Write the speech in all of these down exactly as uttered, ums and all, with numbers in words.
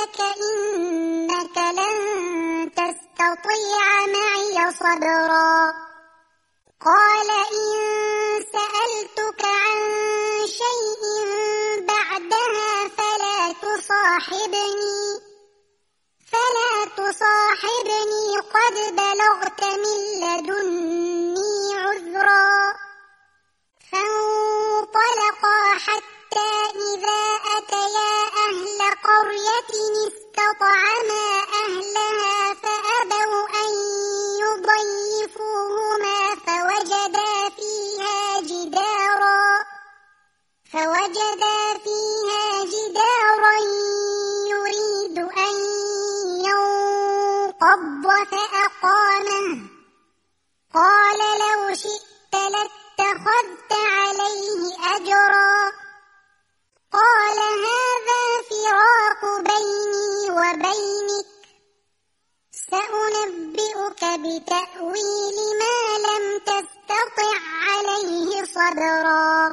لك إنك لن تستطيع معي صبرا قال إن سألتك عن شيء بعدها فلا تصاحبني فلا تصاحبني قد بلغت من لدني عذرا فانطلقا حتى إذا أتيا أهل قرية استطعما أهلها فأبوا أن يضيفوهما فوجدا فيها جدارا فوجدا فيها جدارا يريد أن ينقض فأقامه قال لو شئت لاتخذت عليه أجرا قال هذا فراق بيني وبينك سأنبئك بتأويل ما لم تستطع عليه صبرا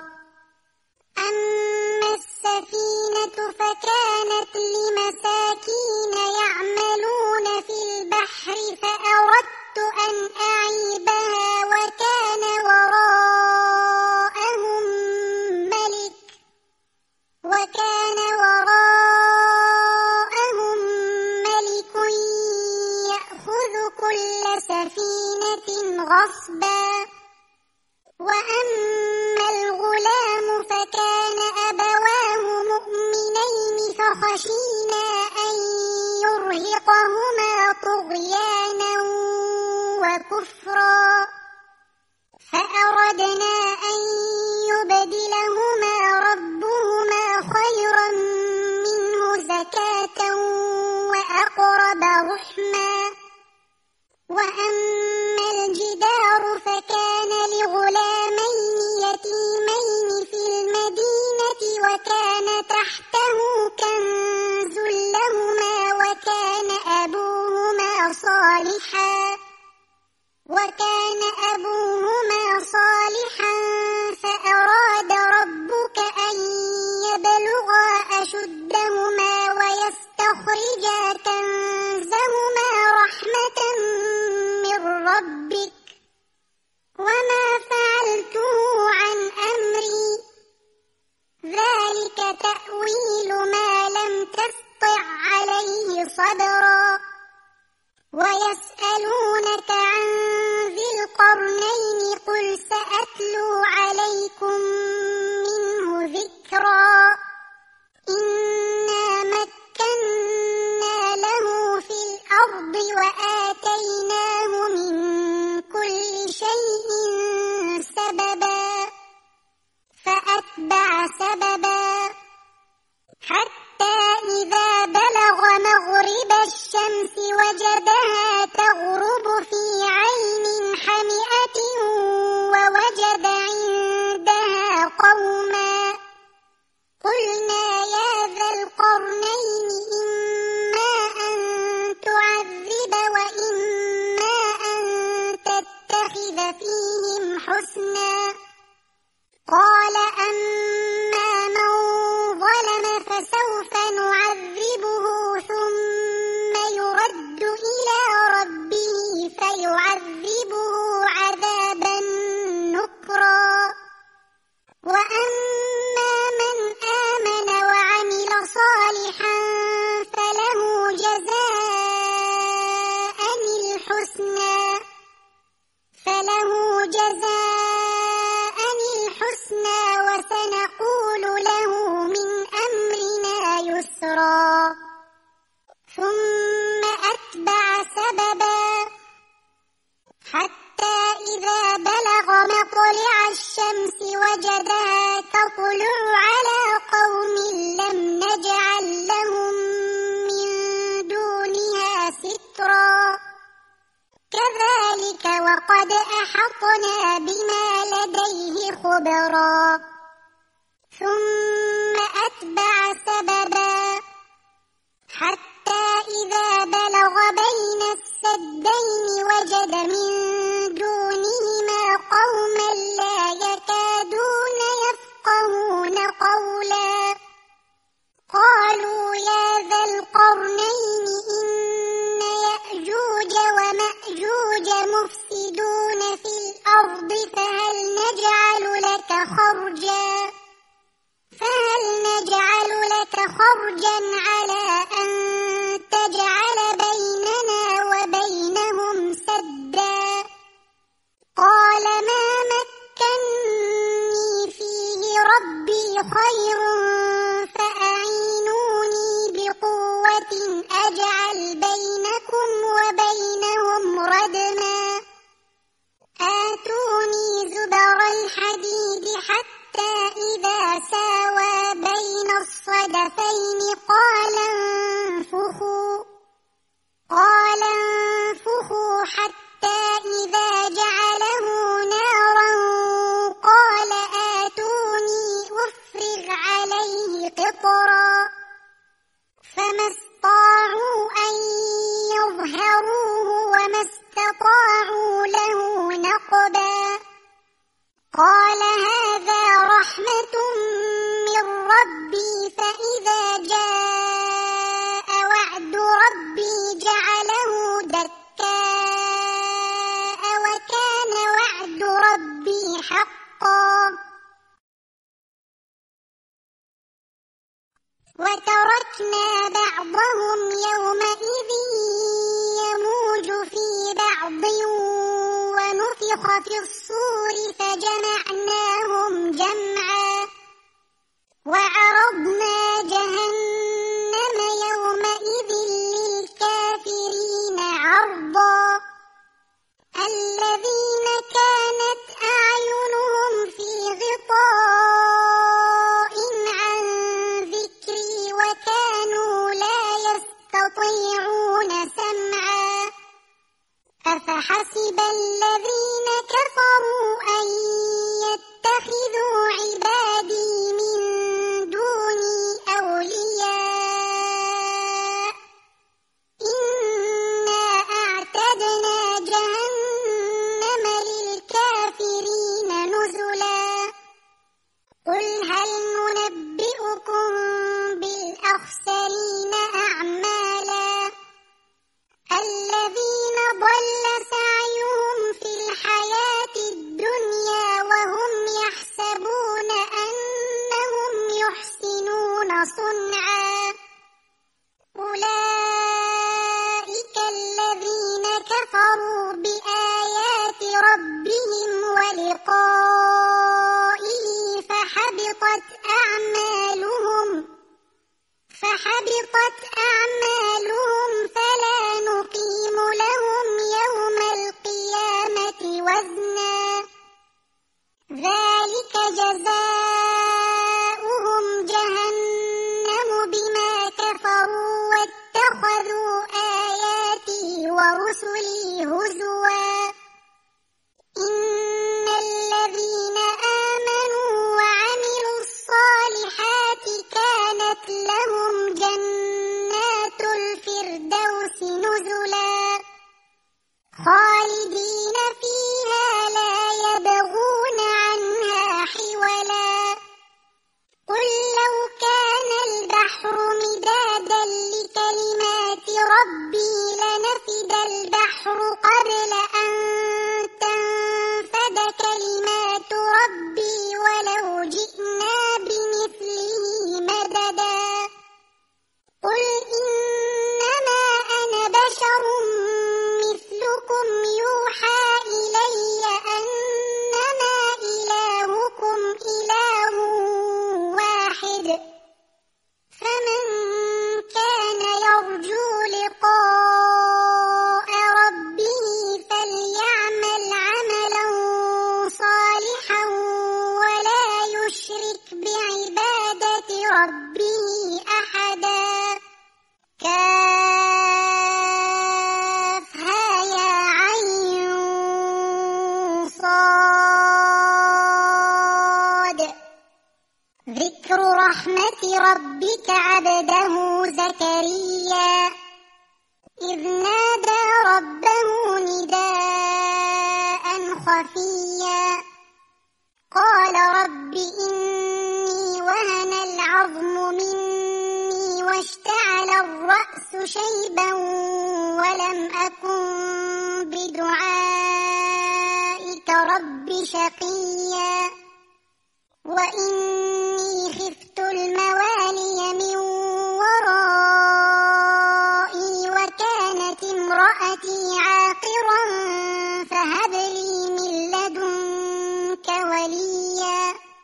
أما السفينة فكانت لمساكين يعملون في البحر فأردت أن أعيبها وكان وراءهم ملك وكان وراءهم ملك يأخذ كل سفينة غصبا وأما الغلام فكان أبواه مؤمنين فخشينا أن يرهقهما طغيانا وكفرا فأردنا أن يبدلهما ربهما خيرا منه زكاة وأقرب رحما وأما الجدار فكان لغلامين يتيمين في المدينة وكان تحته كنز لهما وكان أبوهما صالحا وكان أبوهما صالحا فأراد ربك أن يبلغا أشدهما ويستخرجا كنزهما رحمة من ربك وما فعلته عن أمري ذلك تأويل ما لم تسطع عليه صبرا ويسألونك عن ذي القرنين قل سأتلو عليكم منه ذكرا إنا مكنا له في الأرض وآتيناه من كل شيء سببا فأتبع سببا حتى إذا بلغ مغرب الشمس وجدها تغرب في عين حمئة ووجد عندها قوما قلنا يا ذا القرنين إما أن تعذب وإما أن تتخذ فيهم حسنا قال أما من ظلم فسوف نعذبه ثم يرد إلى ربه فيعذبه عذابا نكرا وأما من آمن وعمل صالحا فله جزاء الحسنى فله جزاء الحسنى وسنقول له من أمرنا يسرا ثم أتبع سببا حتى إذا بلغ مطلع الشمس وجدها تطلع على قوم لم نجعل لهم من دونها سترا كذلك وقد أحطنا بما لديه خبرا ثم أتبع سببا حتى إذا بلغ بين السدين وجد من دونهما قوما لا يكادون يفقهون قولا قالوا يا ذا القرنين القرنين إن يأجوج ومأجوج مفسدون في الأرض فهل نجعل لك خرجا فهل نجعل لك خرجا على أن تجعل بيننا وبينهم سدا قال ما مكني فيه ربي خير فأعينوني بقوة أجعل بينكم وبينهم ردما آتوني زبر الحديد حتى إذا ساوى بين الصدفين قال انفخوا قال انفخوا حتى إذا جعله نارا قال آتوني أفرغ عليه قطرا فما استطاعوا أن يظهروه وما استطاعوا له نقبا قال هذا رحمة من ربي فإذا جاء وعد ربي جعله دكاء وكان وعد ربي حقا وتركنا بعضهم يومئذ يموج في بعض ونفخ في الصور فجمعناهم جمعا وعرضنا جهنم يومئذ للكافرين عرضا الذين كانت أعينهم في غطاء عن ذكري وكانوا لا يستطيعون سمعا أفحسب الذين كفروا أن يتخذوا عبادي من دوني أولياء إنا أعتدنا جهنم للكافرين نزلا قل هل ننبئكم بالأخسرين أعمالا الذين ضل سعيهم في الحياة الدنيا وهم يحسبون أنهم يحسنون صنعا أولئك الذين كفروا بآيات ربهم ولقائه فحبطت أعمالهم فحبطت أعمالهم فلا نقيم لهم يوم القيامة وزنا ذلك جزاؤهم جهنم بما كفروا واتخذوا آياتي ورسلي هزوا إن الذين آمنوا وعملوا الصالحات كانت لهم جنات الفردوس نزلا خالدين فيها لا يبغون عنها حولا قل لو كان البحر مدادا لكلمات ربي لنفد البحر قبل أن تنفد كلمات ربي ولو جئنا بمثله مددا قل إنما أنا بشر مثلكم يوحى إلي أنما إلهكم إله واحد فمن كان يرجو لقاء ربه فليعمل عملا صالحا ولا يشرك بعبادة ربه أحدا كافها يا عين صاد ذكر رحمة ربك عبده زكريا إذ نادى ربه نداء خفيا قال رب إني وهن العظم مني واشتعل الرأس شيبا ولم أكن بدعائك رب شقيا وإني خفت الموالي من ورائي وكانت امرأتي عاقرا فهب لي من لدنك وليا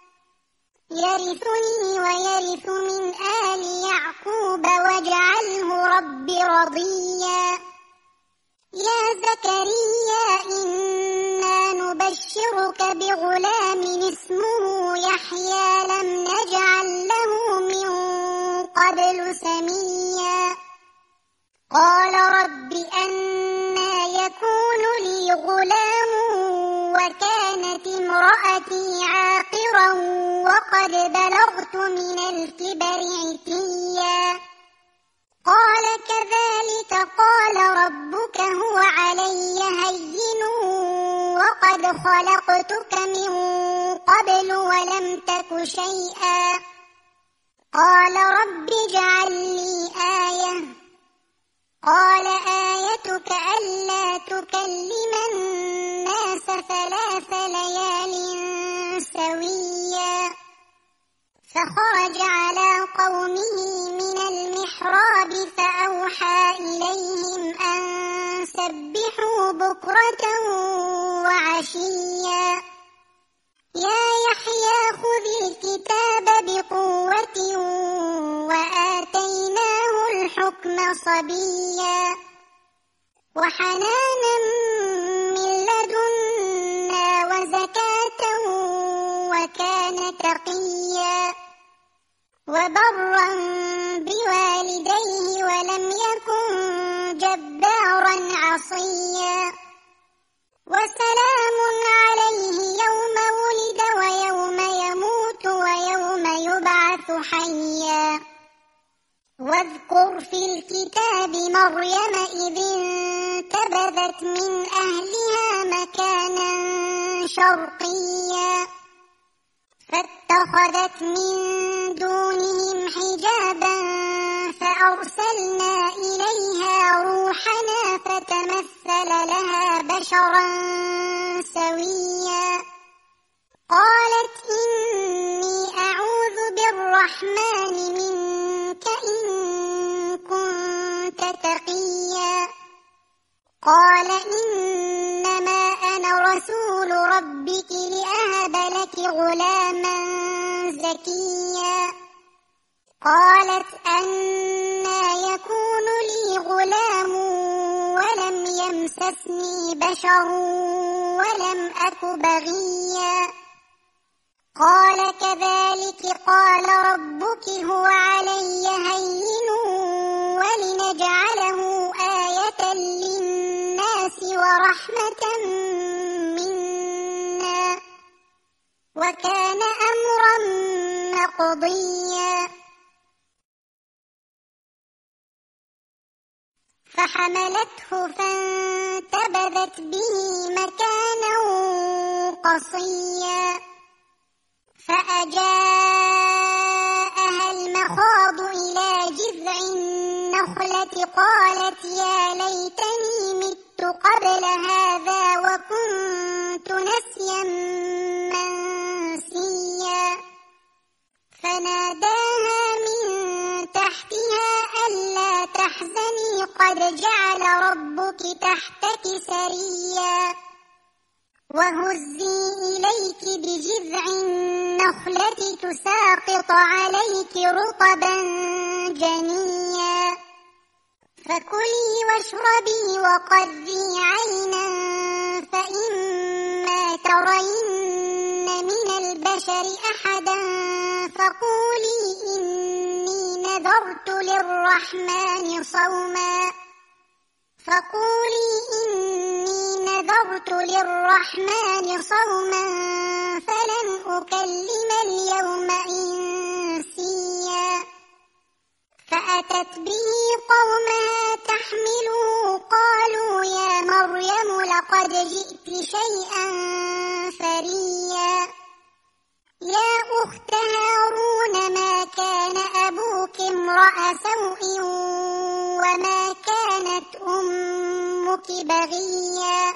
يرثني ويرث من آل يعقوب واجعله رب رضيا يا زكريا إنا نبشرك بغلام اسمه يحيى لم نجعل له من قبل سميا قال رب أنى يكون لي غلام وكانت امرأتي عاقرا وقد بلغت من الكبر عتيا قال كذلك قال ربك هو علي هين وقد خلقتك من قبل ولم تك شيئا قال رب اجعل لي آية قال آيتك ألا تكلم الناس ثلاث ليال سويا فخرج على قومه من المحراب فأوحى إليهم أن سبحوا بكرة وعشيا يا يحيى خذ الكتاب بقوة وآتيناه الحكم صبيا وحنانا من لدنا وزكاة وكان تقيا وبرا بوالديه ولم يكن جبارا عصيا وسلام عليه يوم ولد ويوم يموت ويوم يبعث حيا واذكر في الكتاب مريم إذ انتبذت من أهلها مكانا شرقيا فاتخذت من دونهم حجابا فأرسلنا إليها روحنا فتمثل لها بشرا سويا قالت إني أعوذ بالرحمن منك إن كنت تقيا قال إنما أنا رسول ربك لأهب لك غلاما زكيا قالت أنى يكون لي غلام ولم يمسسني بشر ولم أك بغيا قال كذلك قال ربك هو علي هين ولنجعله آية للناس ورحمة منا وكان أمرا مقضيا فحملته فانتبذت به مكانا قصيا فأجاءها المخاض إلى جذع النخلة قالت يا ليتني مت قبل هذا وكنت نسيا منسيا فناداها من تحتها ألا تحزني قد جعل ربك تحتك سريا وهزي إليك بجذع النخلة تساقط عليك رطبا جنيا فكلي واشربي وقري عينا فإما ترين من البشر أحدا فقولي إني نذرت للرحمن صوما فقولي إني نذرت للرحمن صوما فلن أكلم اليوم إنسيا فأتت به قومها تحمله قالوا يا مريم لقد جئت شيئا فريا يا أخت هارون ما كان أبوك امرأ سوء وما كانت أمك بغيا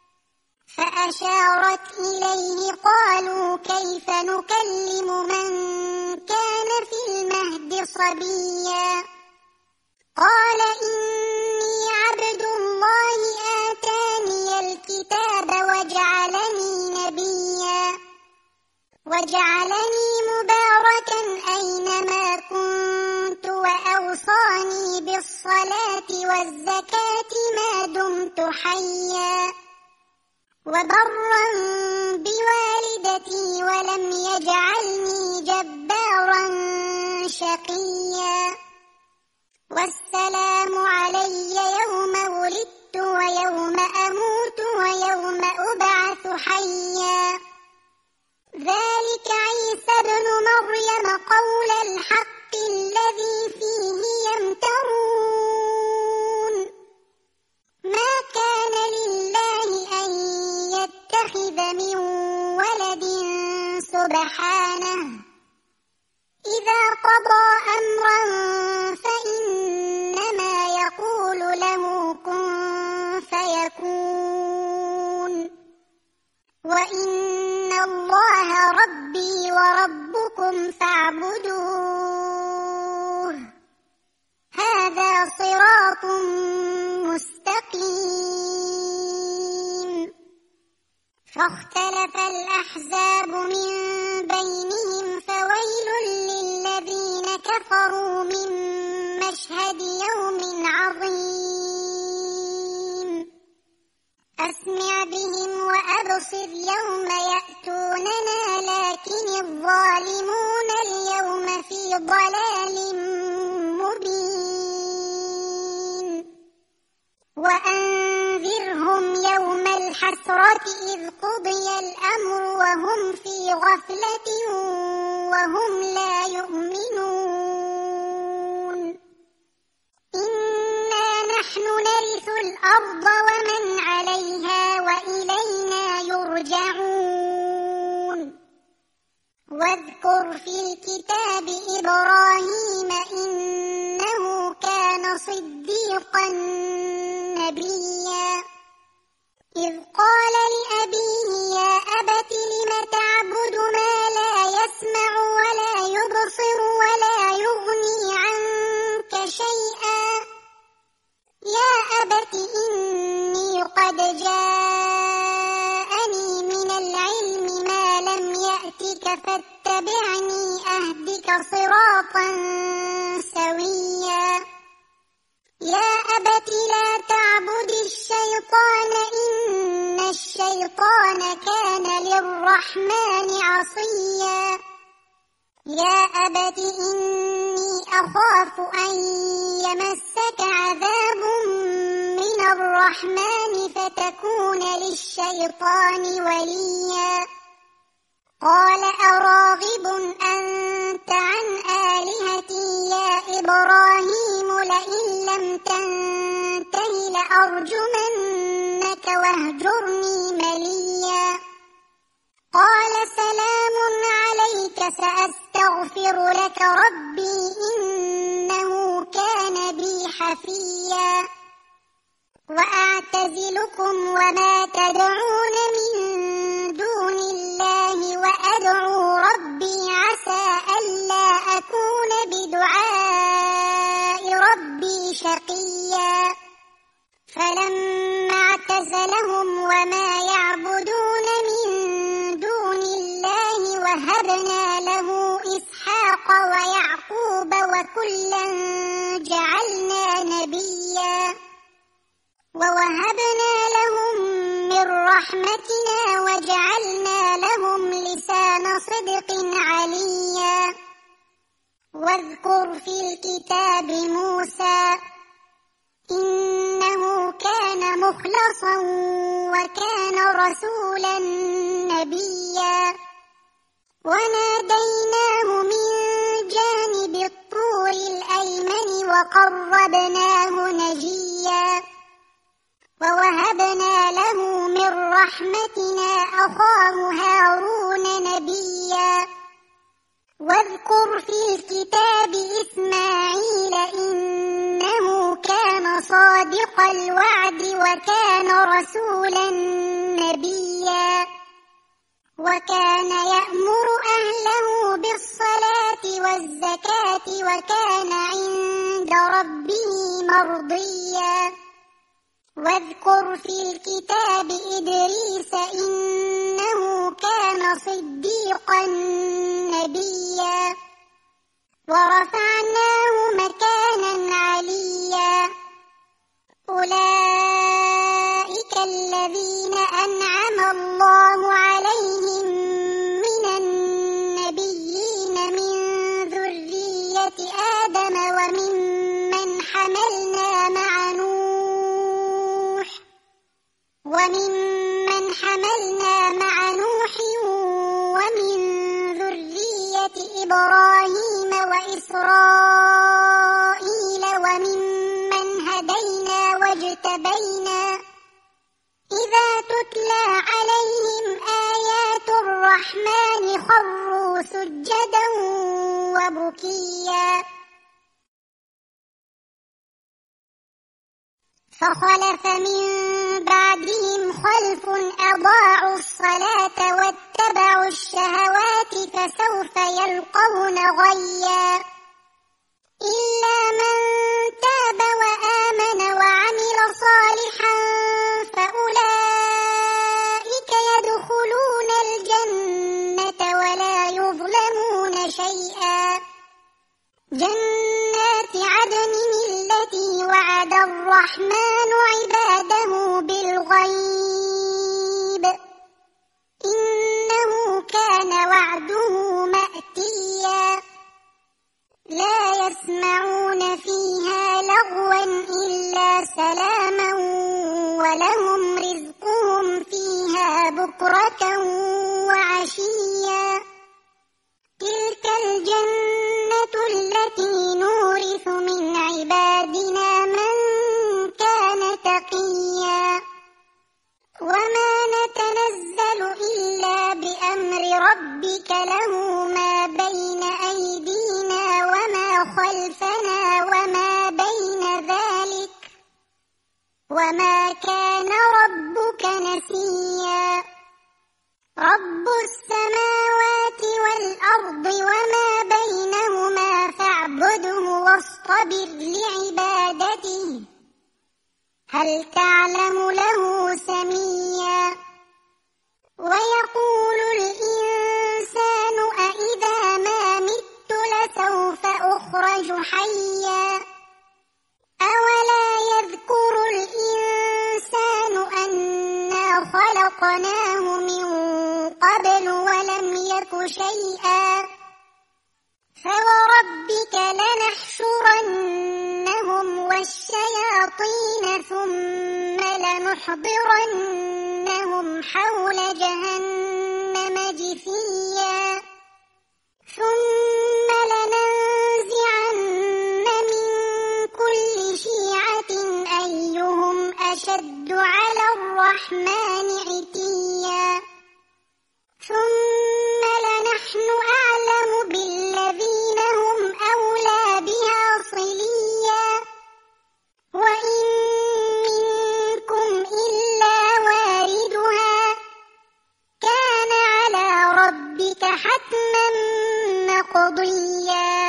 فأشارت إليه قالوا كيف نكلم من كان في المهد صبيا قال إني عبد الله آتاني الكتاب وجعلني نبيا وجعلني مباركا أينما كنت وأوصاني بالصلاة والزكاة ما دمت حيا وبرا بوالدتي ولم يجعلني جبارا شقيا والسلام علي يوم ولدت ويوم أموت ويوم أبعث حيا ذلك عيسى ابن مريم قول الحق الذي فيه يمترون ما كان لله أن يتخذ من ولد سبحانه إذا قضى أمرا فإنما يقول له كن فيكون وإن الله ربي وربكم فاعبدوه هذا صراط مستقيم فاختلف الأحزاب من بينهم فويل للذين كفروا من مشهد يوم عظيم أسمع بهم وأبصر يوم يأتوننا لكن الظالمون اليوم في ضلال مبين وأنذرهم يوم الحسرة إذ قضي الأمر وهم في غفلة وهم لا يؤمنون إنا نحن نرث الأرض ومن عليها وإلينا يرجعون واذكر في الكتاب إبراهيم إنه كان صديقا نبيا إذ قال لأبيه يا أبت لم تعبد ما لا يسمع ولا يبصر ولا يغني عنك شيئا يا أبت إني قد جاءني من العلم ما لم يأتك فاتبعني أهدك صراطا سويا يا أبت لا تعبد الشيطان إن الشيطان كان للرحمن عصيا يا أبت إني أخاف أن يمسك عذاب من الرحمن فتكون للشيطان وليا قال أراغب أنت عن آلهتي يا إبراهيم لئن لم تنته لأرجمنك واهجرني مليا قال سلام عليك سأستغفر لك ربي إنه كان بي حفيا وأعتزلكم وما تدعون من دون الله وأدعو ربي عسى ألا أكون بدعاء ربي شقيا فلما اعتزلهم وما يعبدون من دون الله وهبنا له إسحاق ويعقوب وكلا جعلنا نبيا ووهبنا لهم من رحمتنا وجعلنا لهم لسان صدق عليا واذكر في الكتاب موسى إنه كان مخلصا وكان رسولا نبيا وناديناه من جانب الطور الأيمن وقربناه نجيا ووهبنا له من رحمتنا أخاه هارون نبيا واذكر في الكتاب إسماعيل إنه كان صادق الوعد وكان رسولا نبيا وكان يأمر أهله بالصلاة والزكاة وكان عند ربه مرضيا واذكر في الكتاب إدريس إنه كان صديقا نبيا ورفعناه مكانا عليا أولئك الذين أنعم الله عليهم من النبيين من ذرية آدم وممن حملنا مع نوح وممن حملنا مع نوح ومن ذرية إبراهيم وإسرائيل وممن هدينا واجتبينا إذا تتلى عليهم آيات الرحمن خروا سجدا وبكيا فخلف من بعدهم خلف أضاعوا الصلاة واتبعوا الشهوات فسوف يلقون غيا إلا من تاب وآمن وعمل صالحا فأولئك يدخلون الجنة ولا يظلمون شيئا جنات عدن التي وعد الرحمن عباده بالغيب إنه كان وعده مأتيا لا يسمعون فيها لغوا إلا سلاما ولهم رزقهم فيها بكرة وعشيا تلك الجنة التي نورث من عبادنا من كان تقيا وما نتنزل إلا بأمر ربك له ما بين أيدينا وما خلفنا وما بين ذلك وما كان ربك نسيا رب السماوات والأرض وما بينهما فاعبده واصطبر لعبادته هل تعلم له سميا ويقول الإنسان أإذا ما مت لسوف أخرج حيا أولا يذكر الإنسان أنا خلقناه من قبل ولم يك شيئا فوربك لنحشرنهم والشياطين ثم لنحضرنهم حول جهنم جثيا ثم لننزعن من كل شيعة أيهم أشد على الرحمن عتيا ثم لنحن أعلم بالذين هم أولى بها صليا وإن منكم إلا واردها كان على ربك حتما مقضيا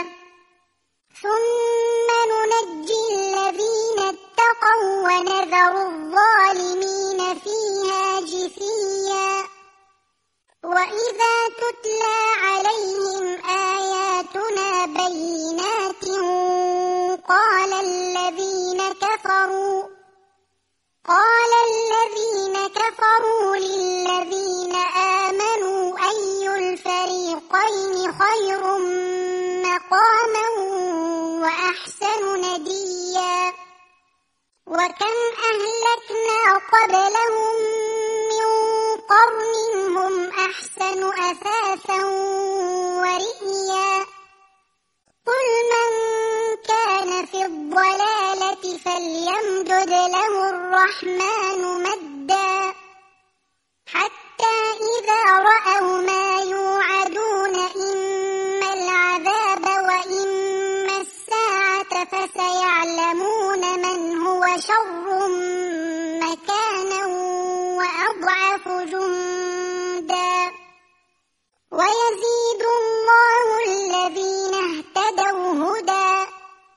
ثم ننجي الذين اتقوا ونذر الظالمين فيها جثيا وإذا تتلى عليهم آياتنا بينات قال الذين كفروا قال الذين كفروا للذين آمنوا أي الفريقين خير مقاما وأحسن نديا وكم أهلكنا قبلهم من قرن هم أحسن أثاثا ورئيا قل من كان في الضلالة فليمدد له الرحمن مدا حتى إذا رأوا ما يوعدون إما فسيعلمون من هو شر مكانا وأضعف جندا ويزيد الله الذين اهتدوا هدى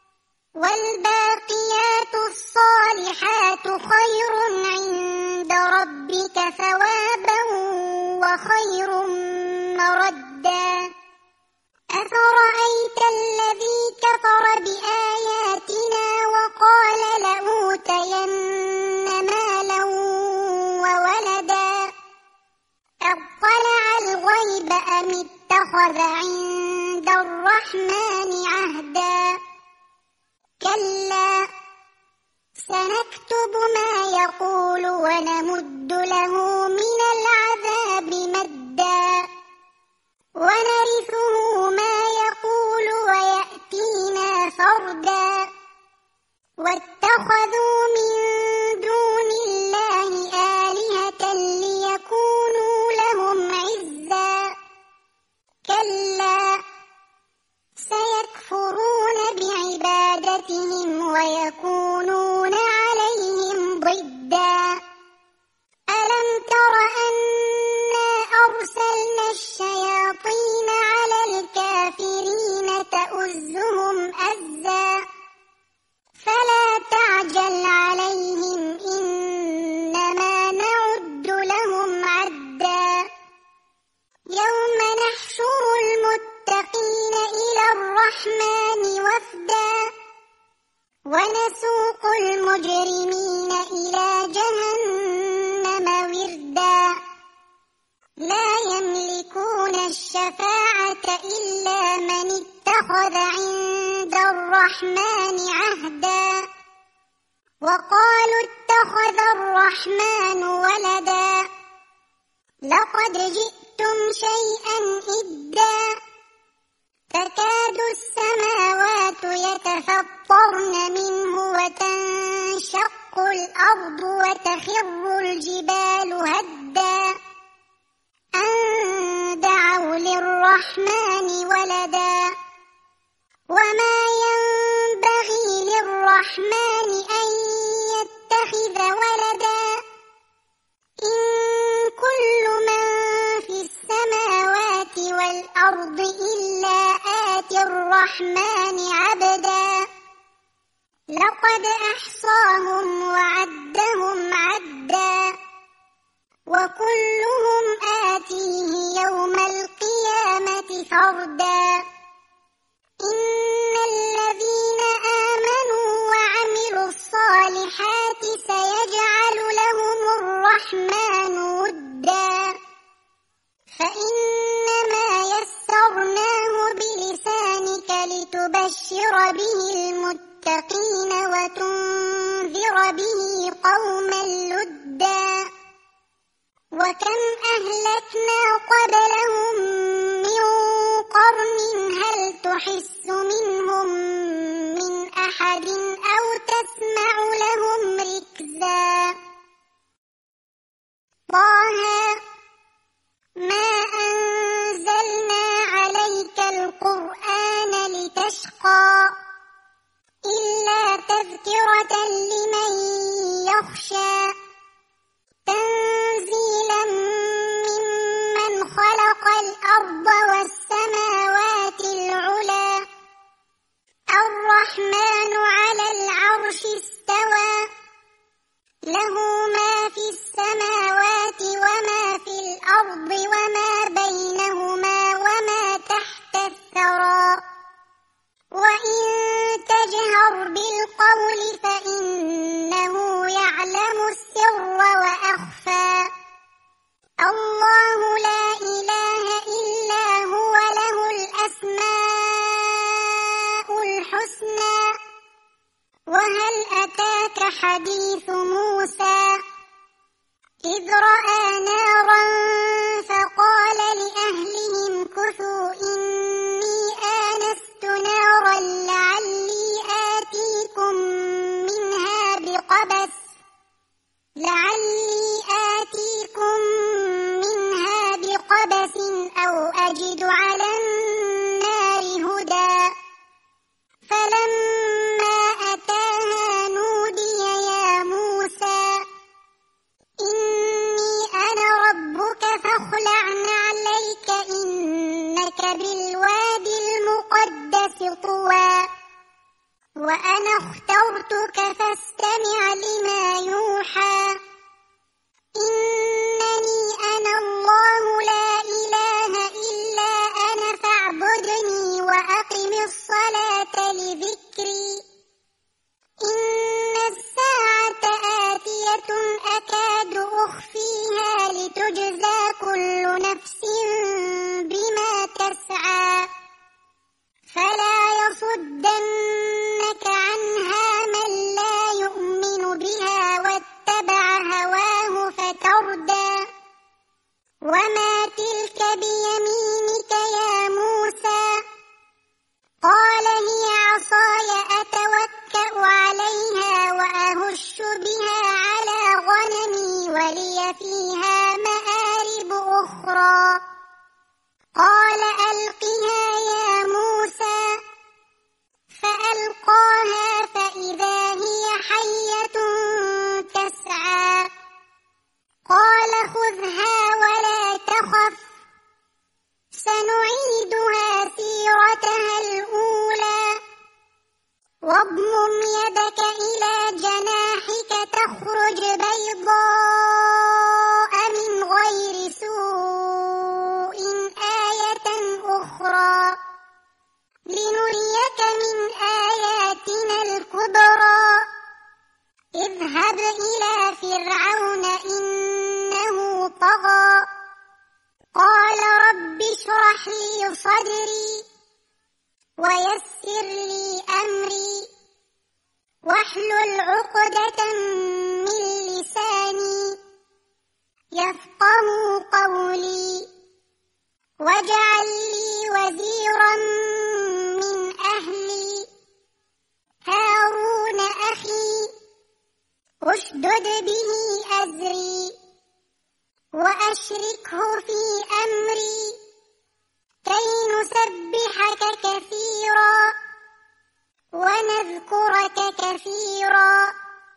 والباقيات الصالحات خير عند ربك ثوابا وخير مردا أفرأيت الذي كفر بآياتنا وقال لأوتين مالا وولدا أطلع الغيب أم اتخذ عند الرحمن عهدا كلا سنكتب ما يقول ونمد له من العذاب مدا ونرثه ما يقول ويأتينا فردا واتخذوا من دون الله آلهة ليكونوا لهم عزا كلا سيكفرون بعبادتهم ويكونون عليهم ضدا ألم تر أنا أرسلنا الشياطين على الكافرين تؤزهم أزا فلا تعجل عليهم إنما نعد لهم عدا يوم نحشر المتقين إلى الرحمن وفدا ونسوق المجرمين إلى جهنم وردا لا يملكون الشفاعة إلا من اتخذ عند الرحمن عهدا وقالوا اتخذ الرحمن ولدا لقد جئتم شيئا إدا تكاد السماوات يتفطرن منه وتنشق الأرض وتخر الجبال هدا أن دعوا للرحمن ولدا وما ينبغي للرحمن أن يتخذ ولدا إن كل من في السماوات والأرض إلا آتي الرحمن عبدا لقد أحصاهم وعدهم عدا وكلهم آتيه يوم القيامة فردا إن الذين آمنوا وعملوا الصالحات سيجعل لهم الرحمن ودا فإنما يسرناه بلسانك لتبشر به المتقين وتنذر به قوما لدا وكم أهلكنا قبلهم من قرن هل تحس منهم من أحد أو تسمع لهم ركزا طه ما أنزلنا عليك القرآن لتشقى إلا تذكرة لمن يخشى تنزيلا ممن خلق الأرض والسماوات العلى الرحمن على العرش استوى له ما في السماوات وما في الأرض وما بينهما وما تحت الثرى وإن تجهر بالقول فإنه يعلم السر وأخفى الله لا إله إلا هو له الأسماء الحسنى وهل أتاك حديث موسى إذ رأى نارا فقال لأهلهم كثوا إني آنست نارا لعلي آتيكم منها بقبس لعلي آتيكم منها بقبس أو أجد على النار هدى فلما وأنا اخترتك فاستمع لما يوحى إنني أنا الله لا إله إلا أنا فاعبدني وأقم الصلاة لذكري إن الساعة آتية أكاد أخفيها لتجزى كل نفس بما تسعى فلا يصدنك عنها من لا يؤمن بها واتبع هواه فتردى وما تلك بيمينك يا موسى قال هي عصاي أتوكأ عليها وأهش بها على غنمي ولي فيها مآرب أخرى قال ألقها يا موسى فألقاها فإذا هي حية تسعى قال خذها ولا تخف سنعيدها سيرتها الأولى واضمم يدك إلى جناحك تخرج بيضاء من غير سوء آية أخرى لنريك من آياتنا الكبرى اذهب إلى فرعون إنه طغى قال رب اشرح لي صدري ويسر لي أمري واحلل عقدة من لساني يفقهوا قولي واجعل لي وزيرا من أهلي هارون أخي اشدد به أزري وأشركه في أمري كي نسبحك كثيرا ونذكرك كثيرا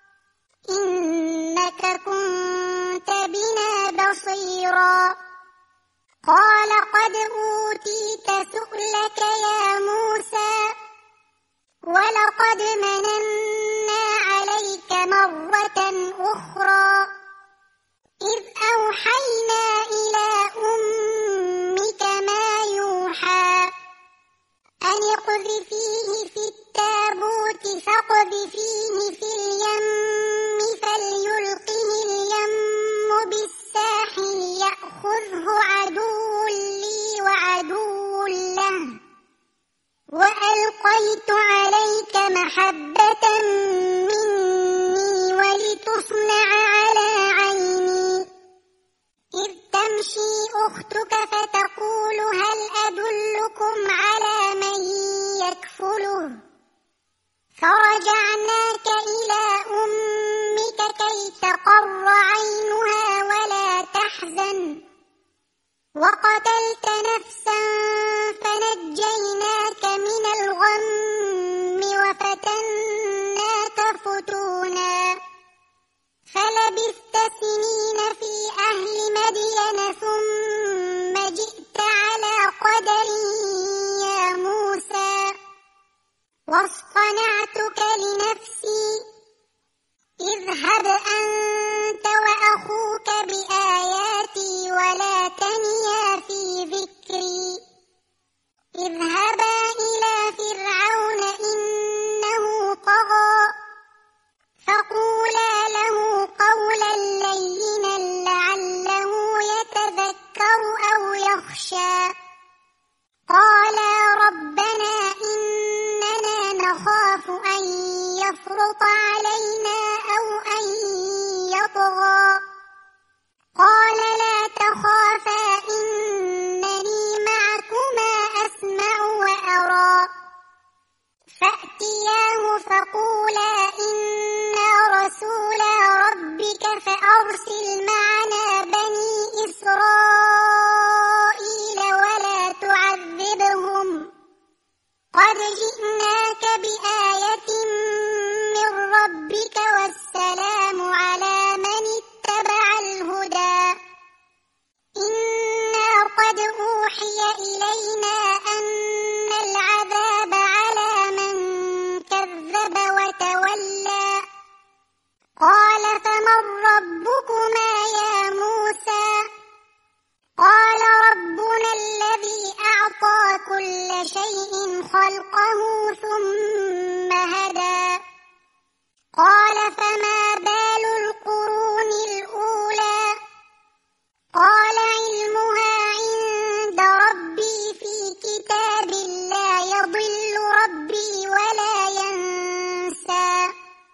إنك كنت بنا بصيرا قال قد أوتيت سؤلك يا موسى ولقد مننا عليك مرة أخرى إذ أوحينا إلى أمك ما يوحى أن اقذفيه في التابوت فاقذفيه في اليم فليلقه اليم بالساحل يأخذه عدو لي وعدو له وألقيت عليك محبة مني ولتصنع على عيني إذ تمشي أختك فتقول هل أدلكم على من يكفله فرجعناك إلى أمك كي تقر عينها ولا تحزن وقتلت نفسا فنجيناك من الغم وفتناك فتونا فلبثت سنين في أهل مدين ثم جئت على قدر يا موسى واصطنعتك لنفسي اذهب أنت وأخوك بآياتي ولا تنيا في ذكري اذهبا إلى فرعون إنه طغى فقولا له قولا لينا لعله يتذكر أو يخشى قالا ربنا إننا نخاف أن يفرط علينا أو أن يطغى قال لا تخافا إنني معكما أسمع وأرى فأتياه فقولا إنا رسولا ربك فأرسل معنا بني إسرائيل ولا تعذبهم قد جئناك بآية من ربك والسلام على من اتبع الهدى إنا قد أوحي إلينا أن العذاب على من كذب وتولى قال فمن ربكما يا موسى قال ربنا الذي أعطى كل شيء خلقه ثم هدى قال فما بال القرون الأولى قال علمها عند ربي في كتاب لا يضل ربي ولا ينسى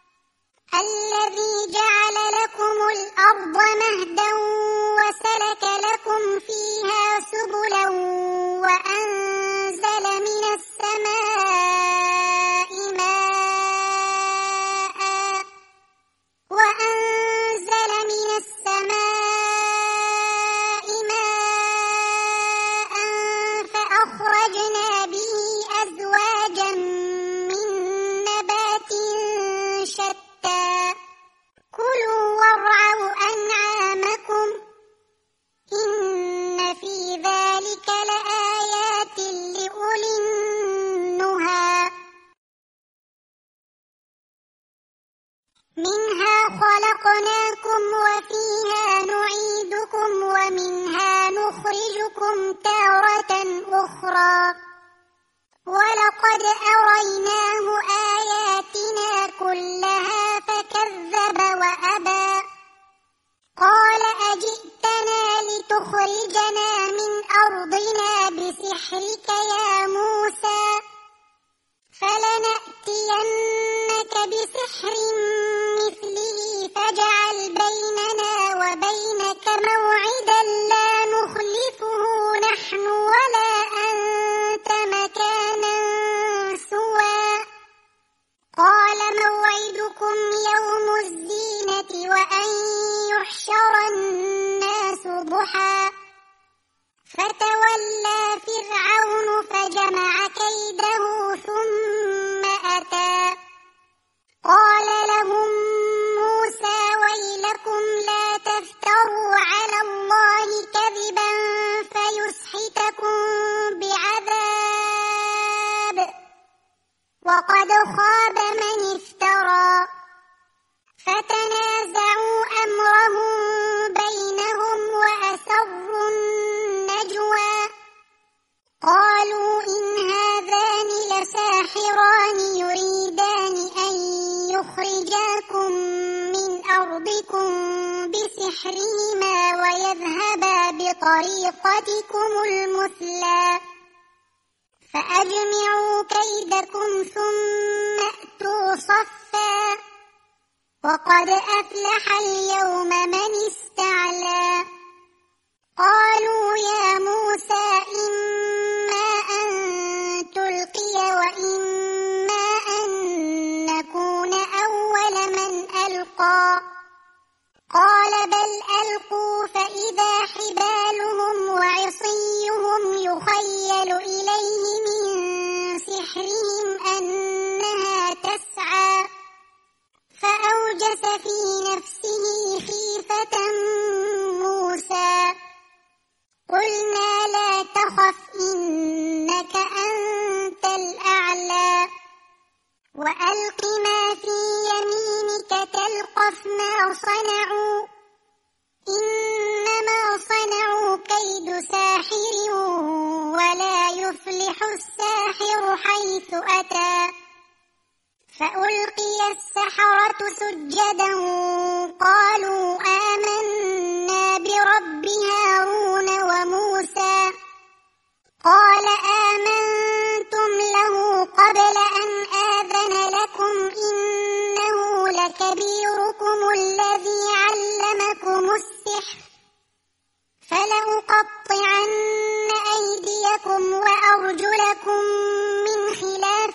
الذي جعل لكم الأرض مهدا وسلك لكم فيها سبلا وأنزل من السماء ماء وأنزل من السماء ماء فأخرجنا به أزواجا من نبات شتى كلوا وارعوا أنعامكم إن في ذلك لآيات لأولي النهى منها خلقناكم وفيها نعيدكم ومنها نخرجكم تارة أخرى ولقد أريناه آياتنا كلها فكذب وأبى قال أجئتنا لتخرجنا من أرضنا بسحرك يا موسى فلنأتينك بسحر مثله فاجعل بيننا وبينك موعدا لا نخلفه نحن ولا أنت مكانا سوى قال موعدكم يوم الزينة وأن يحشر الناس ضحى فتولى فرعون فجمع كيده ثم أتى قال لهم موسى ويلكم لا تفتروا على الله كذبا فيسحتكم بعذاب وقد خاب من افترى فتنازعوا أمرهم بينهم وأسروا النجوى قالوا إن هذان لساحران يريدان أن يخرجاكم من أرضكم بسحرهما ويذهبا بطريقتكم المثلى فأجمعوا كيدكم ثم أتوا صفا وقد أفلح اليوم من استعلى قالوا يا موسى إما أن تلقي وإما أن نكون أول من ألقى قال بل ألقوا فإذا حبالهم وعصيهم يخيل إليه من سحرهم أنها تسعى فأوجس في نفسه خيفة موسى قلنا لا تخف إنك أنت الأعلى وألق ما في يمينك تلقف ما صنعوا إنما صنعوا كيد ساحر ولا يفلح الساحر حيث أتى فألقي السحرة سجدا قالوا آمنا برب هارون وموسى قال آمنتم له قبل أن آذن لكم إنه لكبيركم الذي علمكم السحر فلأقطعن أيديكم وأرجلكم من خلاف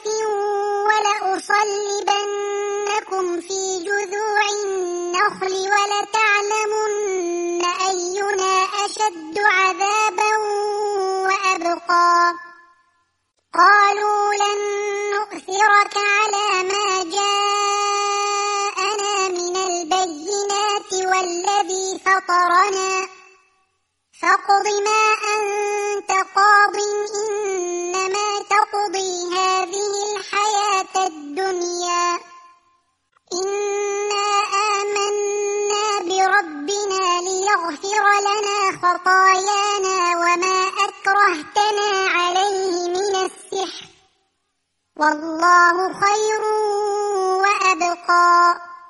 ولأصلبنكم في جذوع النخل ولتعلمن أينا أشد عذابا وأبقى قالوا لن نؤثرك على ما جاءنا من البينات والذي فطرنا فاقض ما أنت قاض إنما تقضي هذه الحياة الدنيا خطايانا وما أكرهتنا عليه من السحر والله خير وأبقى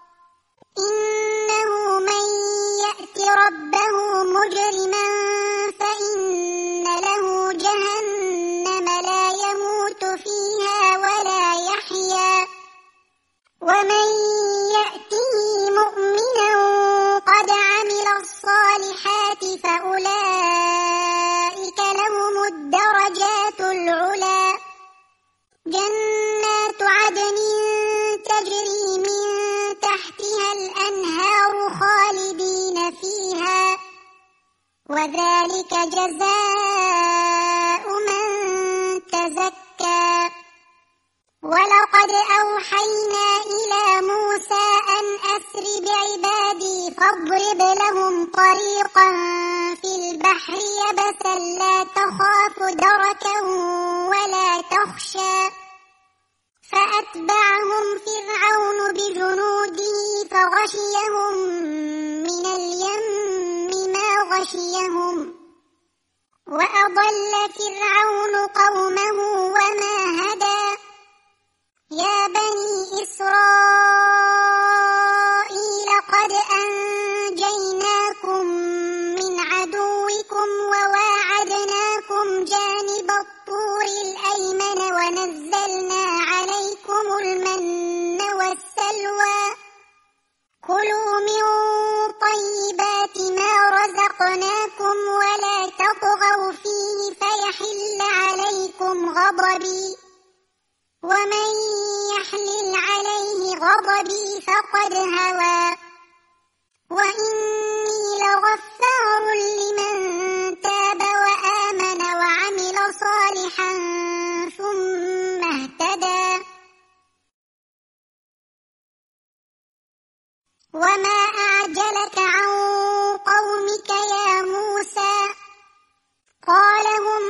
إنه من يأت ربه مجرما فإن له جهنم لا يموت فيها ولا يحيا ومن يأته مؤمنا قد عمل الصالحات فأولئك لهم الدرجات العلى جنات عدن تجري من تحتها الأنهار خالدين فيها وذلك جزاء من تزكى ولقد أوحينا إلى موسى أن أسر بعبادي فاضرب لهم طريقا في البحر يبسا لا تخاف دركا ولا تخشى فأتبعهم فرعون بجنوده فغشيهم من اليم ما غشيهم وأضل فرعون قومه وما هدى يا بني إسرائيل قد أنجيناكم من عدوكم وواعدناكم جانب الطور الأيمن ونزلنا عليكم المن والسلوى كلوا من طيبات ما رزقناكم ولا تطغوا فيه فيحل عليكم غضبي ومن يحلل عليه غضبي فقد هوى وإني لغفار لمن تاب وآمن وعمل صالحا ثم اهتدى وما أعجلك عن قومك يا موسى قال هم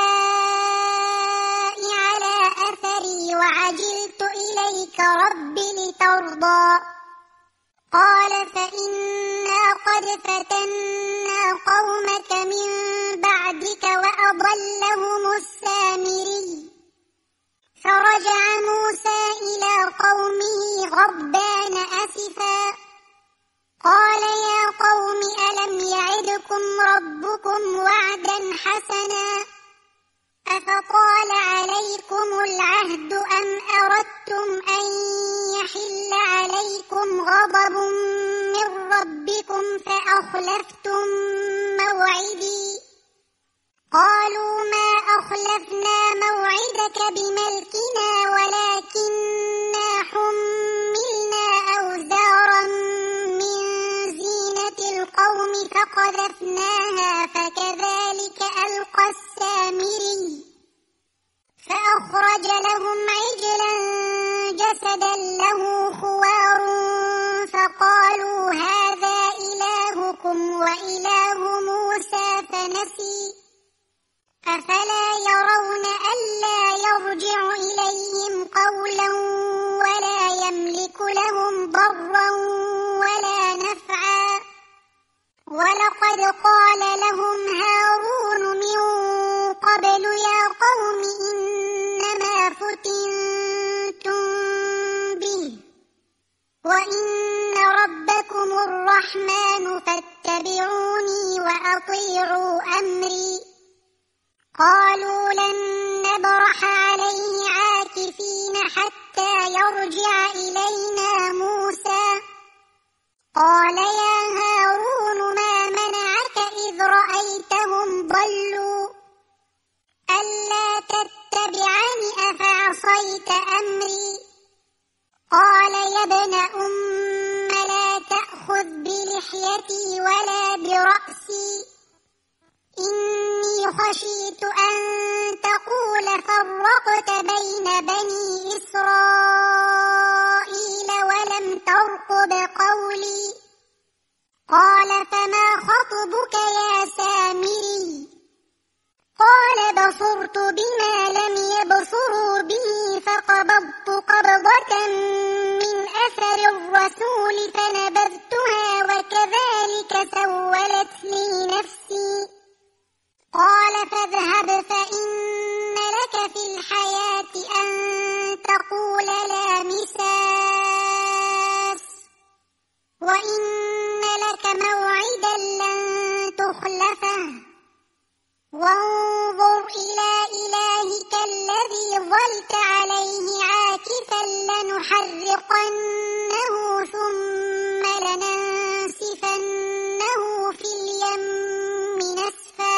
أولئك على أثري وعجلت إليك رب لترضى قال فإنا قد فتنا قومك من بعدك وأضلهم السامري فرجع موسى إلى قومه غضبان أسفا قال يا قوم ألم يعدكم ربكم وعدا حسنا أفطال عليكم العهد أم أردتم أن يحل عليكم غضب من ربكم فأخلفتم موعدي قالوا ما أخلفنا موعدك بملكنا ولكننا حملنا أوزارا من زينة القوم فقذفناها فكذلك ألقى السامري فأخرج لهم عجلا جسدا له خوار فقالوا هذا إلهكم وإله موسى فنسي أفلا يرون ألا يرجع إليهم قولا ولا يملك لهم ضرا ولا نفعا ولقد قال لهم هارون من قبل يا قوم إنما فتنتم به وإن ربكم الرحمن فاتبعوني وأطيعوا أمري قالوا لن نبرح عليه عاكفين حتى يرجع إلينا موسى قال يا هارون ما منعك إذ رأيتهم ضلوا ألا تتبعني أفعصيت أمري قال يا ابن أم لا تأخذ بلحيتي ولا برأسي إني خشيت أن تقول فرقت بين بني إسرائيل ولم ترقب قولي قال فما خطبك يا سامري قال بصرت بما لم يبصروا به فقبضت قبضة من أثر الرسول فنبذتها وكذلك سولت لي نفسي لنحرقنه ثم لننسفنه في اليم نسفا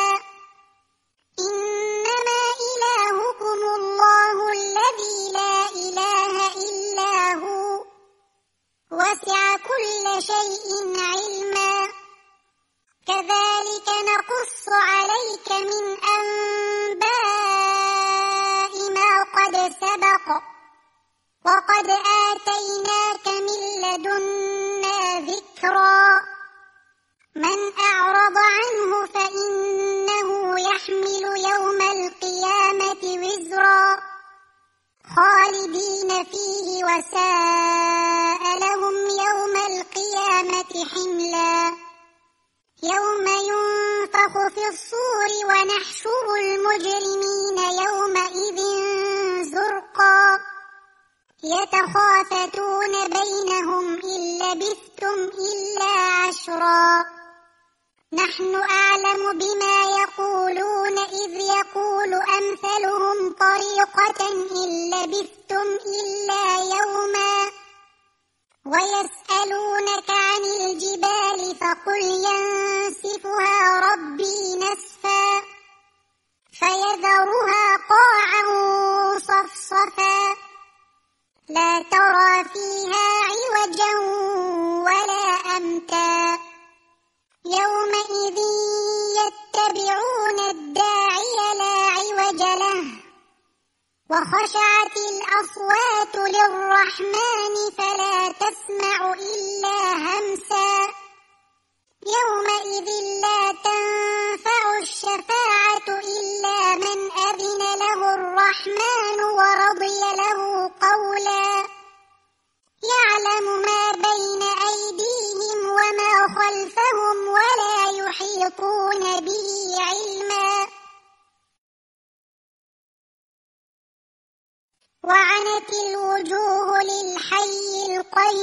إنما إلهكم الله الذي لا إله إلا هو وسع كل شيء علما كذلك نقص عليك من أنباء ما قد سبق وقد آتيناك من لدنا ذكرا من أعرض عنه فإنه يحمل يوم القيامة وزرا خالدين فيه وساء لهم يوم القيامة حملا يوم ينفخ في الصور ونحشر المجرمين يومئذ زرقا يتخافتون بينهم إن لبثتم إلا عشرا نحن أعلم بما يقولون إذ يقول أمثلهم طريقة إن لبثتم إلا يوما ويسألونك عن الجبال فقل ينسفها ربي نسفا فيذرها قاعا صفصفا لا ترى فيها عوجا ولا أمتا يومئذ يتبعون الداعي لا عوج له وخشعت الأصوات للرحمن فلا تسمع إلا همسا يومئذ لا تنفع الشفاعة إلا من أذن له الرحمن ورضي له قولا يعلم ما بين أيديهم وما خلفهم ولا يحيطون به علما وعنت الوجوه للحي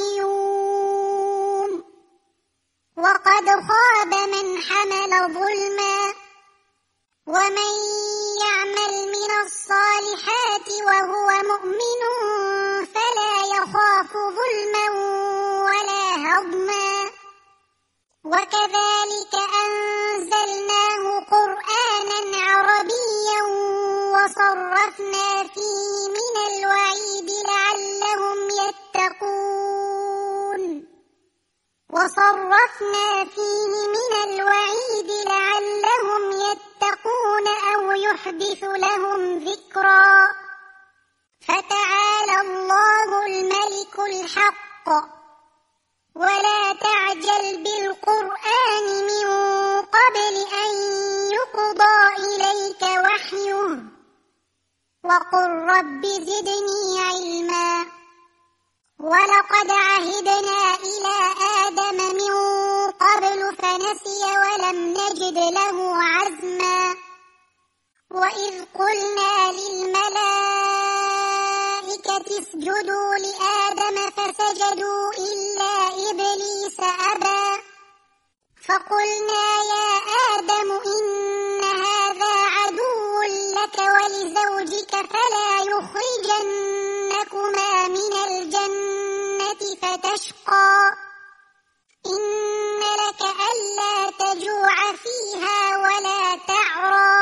القيوم وقد خاب من حمل ظلما ومن يعمل من الصالحات وهو مؤمن فلا يخاف ظلما ولا هضما وكذلك أنزلناه قرآنا عربيا وصرفنا فيه من الوعيد لعلهم يتقون وصرفنا فيه من الوعيد لعلهم يتقون أو يحدث لهم ذكرا فتعالى الله الملك الحق ولا تعجل بالقرآن من قبل أن يقضى إليك وحيه وقل رب زدني علما ولقد عهدنا إلى آدم من قبل فنسي ولم نجد له عزما وإذ قلنا للملائكة اسجدوا لآدم فسجدوا إلا إبليس أبى فقلنا يا آدم إن هذا عدو لك ولزوجك فلا يخرجنكما من الجنة فتشقى إن لك ألا تجوع فيها ولا تعرى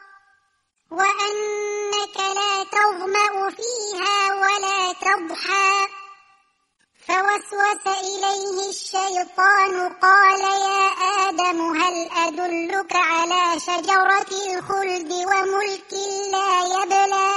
وأنك لا تظمأ فيها ولا تضحى فوسوس إليه الشيطان قال يا آدم هل أدلك على شجرة الخلد وملك لا يبلى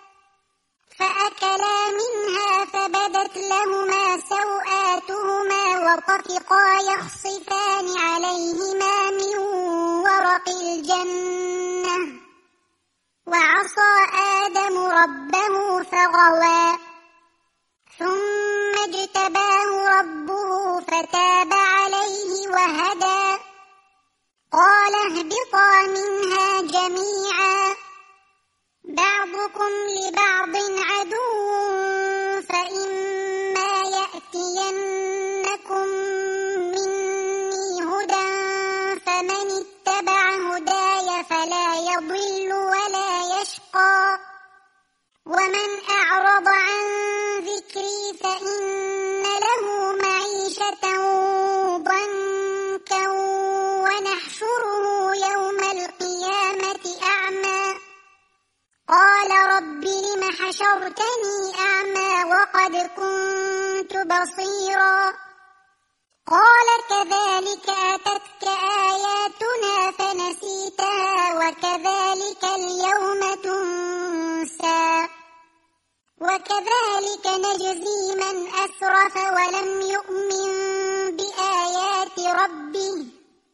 فأكلا منها فبدت لهما سوآتهما وطفقا يخصفان عليهما من ورق الجنة وعصى آدم ربه فغوى ثم اجتباه ربه فتاب عليه وهدى قال اهبطا منها جميعا بعضكم لبعض عدو فإما يأتينكم مني هدى فمن اتبع هداي فلا يضل ولا يشقى ومن أعرض عن ذكري حشرتني أعمى وقد كنت بصيرا قال كذلك أتتك آياتنا فنسيتها وكذلك اليوم تنسى وكذلك نجزي من أسرف ولم يؤمن بآيات ربه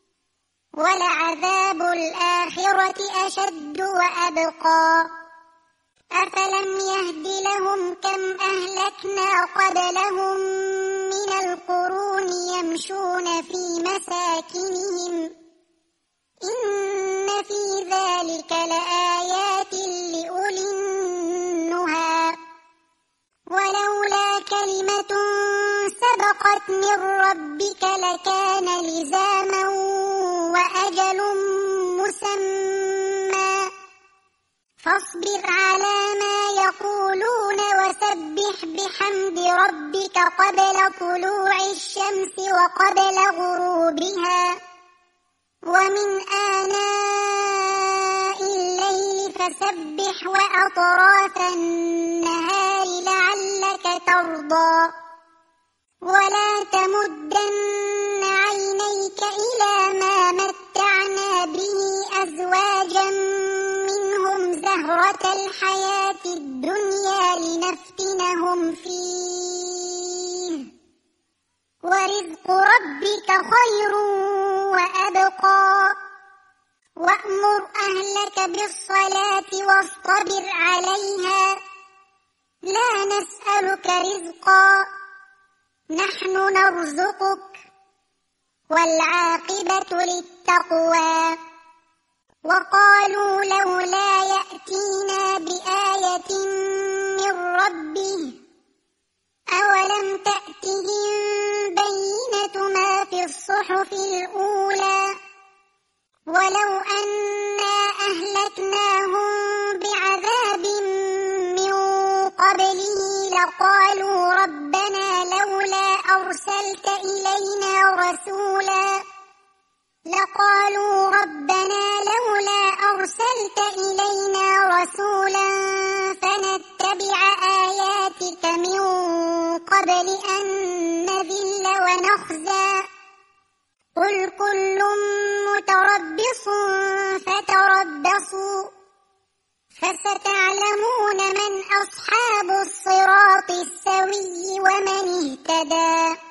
ولعذاب الآخرة أشد وأبقى أفلم يهد لهم كم أهلكنا قبلهم من القرون يمشون في مساكنهم إن في ذلك لآيات لأولي النهى ولولا كلمة سبقت من ربك لكان لزاما وأجل مسمى فاصبر على ما يقولون وسبح بحمد ربك قبل طلوع الشمس وقبل غروبها ومن آناء الليل فسبح وأطراف النهار لعلك ترضى ولا تمدن عينيك إلى ما متعنا به أزواجا منهم زهرة الحياة الدنيا لنفتنهم فيه ورزق ربك خير وأبقى وأمر أهلك بالصلاة واصطبر عليها لا نسألك رزقا نحن نرزقك والعاقبة للتقوى وقالوا لولا يأتينا بآية من ربه أولم تأتهم بينة ما في الصحف الأولى ولو أنا أهلكناهم بعذاب من قبله لقالوا ربنا لولا أرسلت إلينا رسولا لقالوا ربنا لولا أرسلت إلينا رسولا فنتبع آياتك من قبل أن نذل ونخزى قل كل متربص فتربصوا فستعلمون من أصحاب الصراط السوي ومن اهتدى.